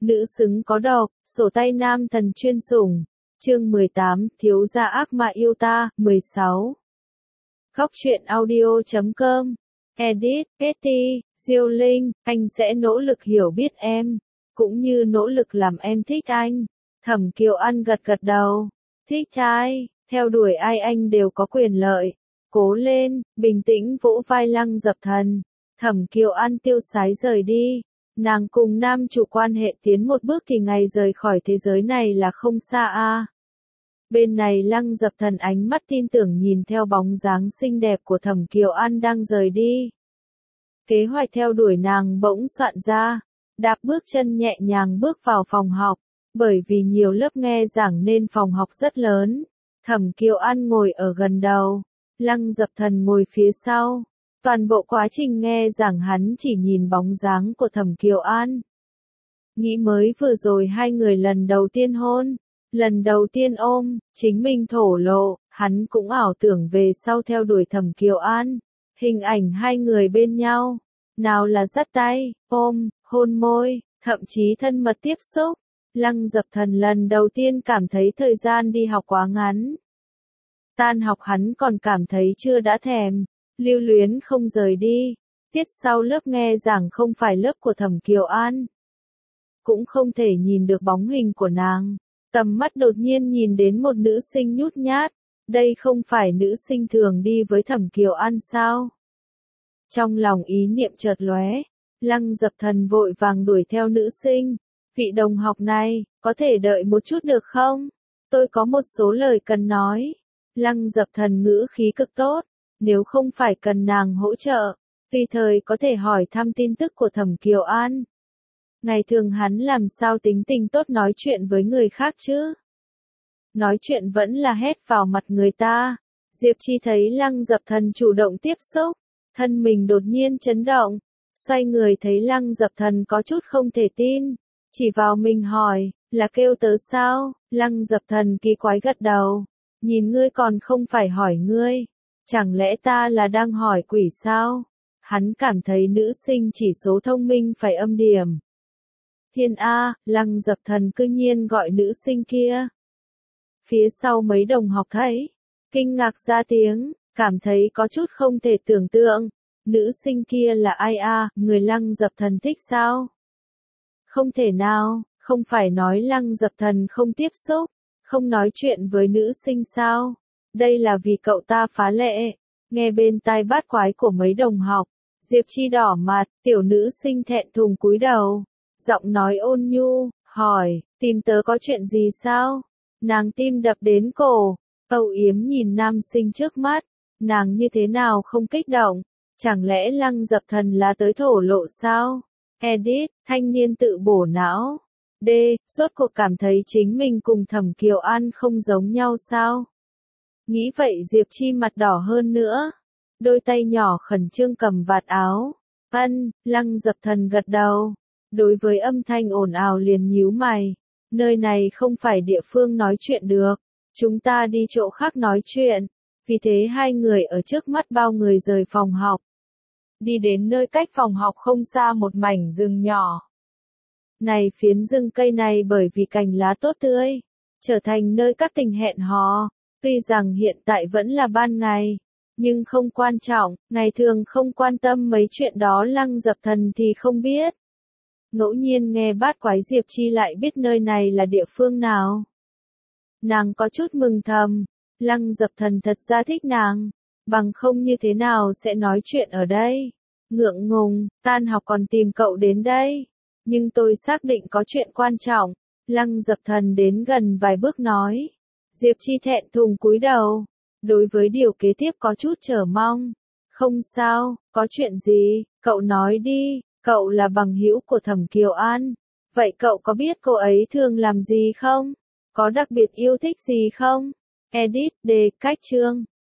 Nữ xứng có độc, sổ tay nam thần chuyên sủng. Chương 18, thiếu gia ác mà yêu ta, 16. Góc truyện audio.com. Edit, Katie, Diêu Linh, anh sẽ nỗ lực hiểu biết em, cũng như nỗ lực làm em thích anh. Thẩm Kiều An gật gật đầu. Thích ai, theo đuổi ai anh đều có quyền lợi. Cố lên, bình tĩnh vỗ vai Lăng Dập Thần. Thẩm Kiều An tiêu sái rời đi. Nàng cùng nam chủ quan hệ tiến một bước thì ngày rời khỏi thế giới này là không xa a. Bên này Lăng Dập Thần ánh mắt tin tưởng nhìn theo bóng dáng xinh đẹp của Thẩm Kiều An đang rời đi. Kế hoạch theo đuổi nàng bỗng soạn ra, đạp bước chân nhẹ nhàng bước vào phòng học, bởi vì nhiều lớp nghe giảng nên phòng học rất lớn. Thẩm Kiều An ngồi ở gần đầu, Lăng Dập Thần ngồi phía sau. Toàn bộ quá trình nghe giảng hắn chỉ nhìn bóng dáng của Thẩm Kiều An. Nghĩ mới vừa rồi hai người lần đầu tiên hôn, lần đầu tiên ôm, chính mình thổ lộ, hắn cũng ảo tưởng về sau theo đuổi Thẩm Kiều An. Hình ảnh hai người bên nhau, nào là dắt tay, ôm, hôn môi, thậm chí thân mật tiếp xúc. Lăng Dập Thần lần đầu tiên cảm thấy thời gian đi học quá ngắn. Tan học hắn còn cảm thấy chưa đã thèm, lưu luyến không rời đi. Tiết sau lớp nghe giảng không phải lớp của Thẩm Kiều An. Cũng không thể nhìn được bóng hình của nàng. Tầm mắt đột nhiên nhìn đến một nữ sinh nhút nhát. Đây không phải nữ sinh thường đi với Thẩm Kiều An sao? Trong lòng ý niệm chợt lóe, Lăng Dập Thần vội vàng đuổi theo nữ sinh. Vị đồng học này, có thể đợi một chút được không? Tôi có một số lời cần nói. Lăng Dập Thần ngữ khí cực tốt. Nếu không phải cần nàng hỗ trợ, tùy thời có thể hỏi thăm tin tức của Thẩm Kiều An. Ngày thường hắn làm sao tính tình tốt nói chuyện với người khác chứ? Nói chuyện vẫn là hét vào mặt người ta. Diệp Chi thấy Lăng Dập Thần chủ động tiếp xúc, thân mình đột nhiên chấn động, xoay người thấy Lăng Dập Thần có chút không thể tin, chỉ vào mình hỏi, là kêu tớ sao? Lăng Dập Thần kỳ quái gật đầu, nhìn ngươi còn không phải hỏi ngươi. Chẳng lẽ ta là đang hỏi quỷ sao? Hắn cảm thấy nữ sinh chỉ số thông minh phải âm điểm. Thiên A, Lăng Dập Thần cư nhiên gọi nữ sinh kia. Phía sau mấy đồng học thấy, kinh ngạc ra tiếng, cảm thấy có chút không thể tưởng tượng. Nữ sinh kia là ai a? Người Lăng Dập Thần thích sao? Không thể nào, không phải nói Lăng Dập Thần không tiếp xúc, không nói chuyện với nữ sinh sao? Đây là vì cậu ta phá lệ. Nghe bên tai bát quái của mấy đồng học, Diệp Chi đỏ mặt, tiểu nữ sinh thẹn thùng cúi đầu. Giọng nói ôn nhu, hỏi, tìm tớ có chuyện gì sao? Nàng tim đập đến cổ, âu yếm nhìn nam sinh trước mắt, nàng như thế nào không kích động? Chẳng lẽ Lăng Dập Thần là tới thổ lộ sao? Edit, thanh niên tự bổ não. D, rốt cuộc cảm thấy chính mình cùng Thẩm Kiều An không giống nhau sao? Nghĩ vậy Diệp Chi mặt đỏ hơn nữa. Đôi tay nhỏ khẩn trương cầm vạt áo. Lăng Dập Thần gật đầu. Đối với âm thanh ồn ào liền nhíu mày. Nơi này không phải địa phương nói chuyện được. Chúng ta đi chỗ khác nói chuyện. Vì thế hai người ở trước mắt bao người rời phòng học. Đi đến nơi cách phòng học không xa một mảnh rừng nhỏ. Này phiến rừng cây này bởi vì cành lá tốt tươi, trở thành nơi các tình hẹn hò. Tuy rằng hiện tại vẫn là ban ngày, nhưng không quan trọng, ngày thường không quan tâm mấy chuyện đó Lăng Dập Thần thì không biết. Ngẫu nhiên nghe bát quái Diệp Chi lại biết nơi này là địa phương nào. Nàng có chút mừng thầm, Lăng Dập Thần thật ra thích nàng, bằng không như thế nào sẽ nói chuyện ở đây. Ngượng ngùng, tan học còn tìm cậu đến đây. Nhưng tôi xác định có chuyện quan trọng. Lăng Dập Thần đến gần vài bước nói. Diệp Chi thẹn thùng cúi đầu. Đối với điều kế tiếp có chút chờ mong. Không sao, có chuyện gì, cậu nói đi, cậu là bằng hữu của Thẩm Kiều An. Vậy cậu có biết cô ấy thường làm gì không? Có đặc biệt yêu thích gì không? Edit, đề, cách chương.